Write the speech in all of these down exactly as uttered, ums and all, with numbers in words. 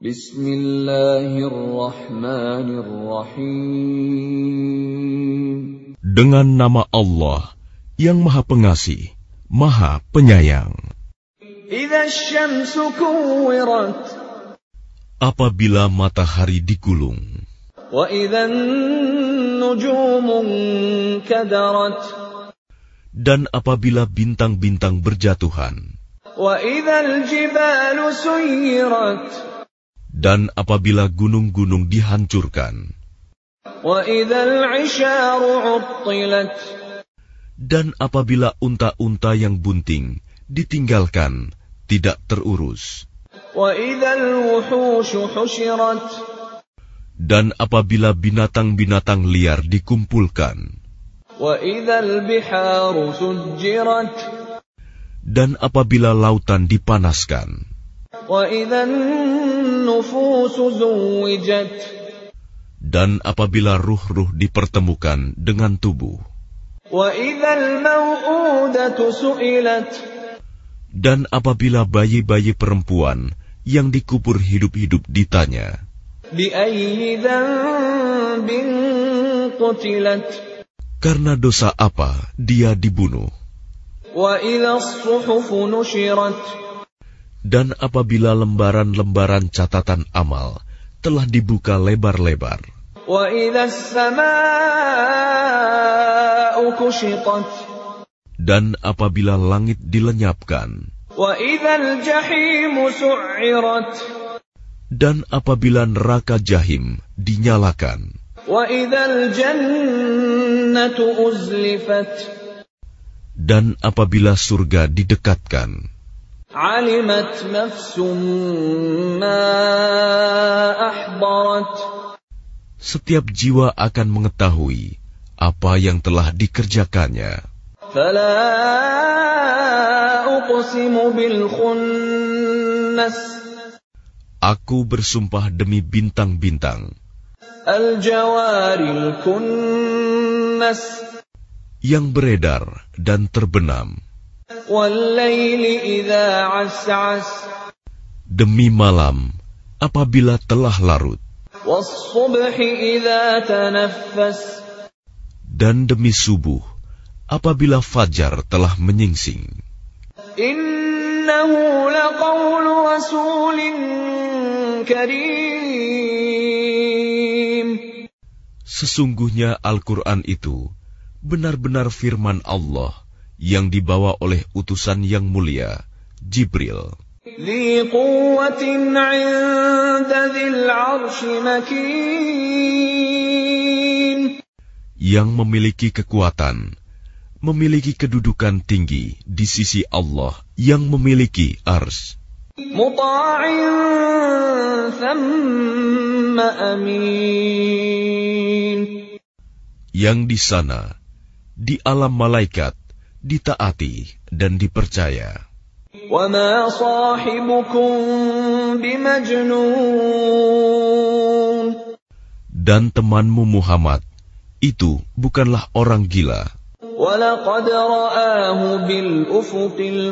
Bismillahirrahmanirrahim. Dengan nama Allah yang Maha Pengasih, Maha Penyayang. Idza asy-syamsu kuwirat. Apabila matahari digulung. Wa idza an-nujumu kadarat. Dan apabila bintang-bintang berjatuhan. Wa idzal jibalu suyirat. Dan apabila gunung-gunung dihancurkan. Wa idzal 'isharu 'uttilat. Dan apabila unta-unta yang bunting ditinggalkan, tidak terurus. Wa idzal wuhushu husyirat. Dan apabila binatang-binatang liar dikumpulkan. Wa idzal biharu sujjirat. Dan apabila lautan dipanaskan. Wa idzan nufusu zuwijat. Dan apabila ruh-ruh dipertemukan dengan tubuh. Wa idzal mau'udatu su'ilat. Dan apabila bayi-bayi perempuan yang dikubur hidup-hidup ditanya. Bi ayyi dzanbin qutilat. Karena dosa apa dia dibunuh. Wa idzas suhufu nushirat. Dan apabila lembaran-lembaran catatan amal telah dibuka lebar-lebar. Wa idzas samaa'u kushitat. Dan apabila langit dilenyapkan. Wa idzal jahimu su'irat. Dan apabila neraka jahim dinyalakan. Wa idzal jannatu uzlifat. Dan apabila surga didekatkan. Alimat nafsum ma ahdarat. Setiap jiwa akan mengetahui apa yang telah dikerjakannya. Fala uqsimu bil khunnas. Aku bersumpah demi bintang-bintang. Al jawaril kunnas. Yang beredar dan terbenam. Wal-laili idza as'as. Demi malam apabila telah larut. Was-subhi idza tanaffas. Dan demi subuh apabila fajar telah menyingsing. Innahu laqawlu rasulin karim. Sesungguhnya Al-Quran itu benar-benar firman Allah yang dibawa oleh utusan yang mulia, Jibril. Dzi quwwatin 'inda dzil 'arsy makin. Yang memiliki kekuatan, memiliki kedudukan tinggi di sisi Allah yang memiliki ars. Muta'in thamma amin. Yang di sana, di alam malaikat, ditaati dan dipercaya. Wa ma sahibukum bimajnun. Dan temanmu Muhammad itu bukanlah orang gila. Wa laqad ra'ahu bil ufuqil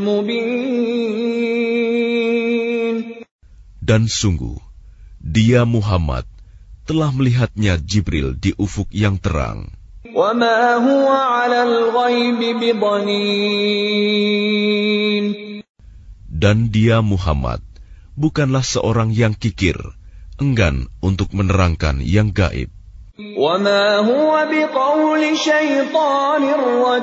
mubin. Dan sungguh, dia Muhammad telah melihatnya Jibril di ufuk yang terang. Wa ma huwa 'alal ghaibi bidhanin. Dan dia Muhammad bukanlah seorang yang kikir, enggan untuk menerangkan yang gaib. Wa ma huwa biqauli syaitanir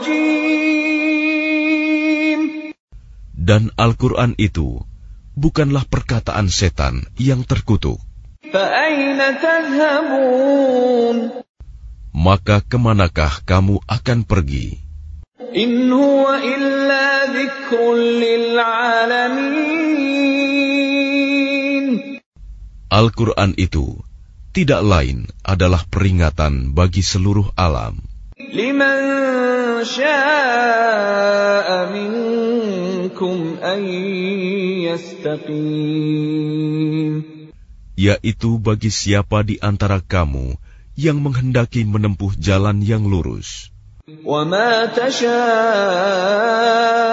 rajim. Dan Al-Quran itu bukanlah perkataan setan yang terkutuk. Fa aina tadhhabun? Maka kemanakah kamu akan pergi? In huwa illa dzikrun lil alamin. Al-Quran itu tidak lain adalah peringatan bagi seluruh alam. Liman syaa'a minkum an yastaqim. Yaitu bagi siapa di antara kamu yang menghendaki menempuh jalan yang lurus. وَمَا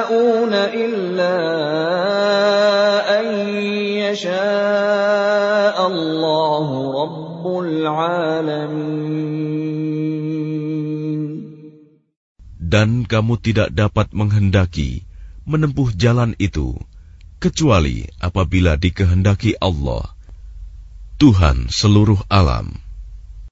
تَشَاءُونَ إِلَّا أَن يَشَاءَ Allahu Rabbul Alamin. Dan kamu tidak dapat menghendaki menempuh jalan itu, kecuali apabila dikehendaki Allah, Tuhan seluruh alam.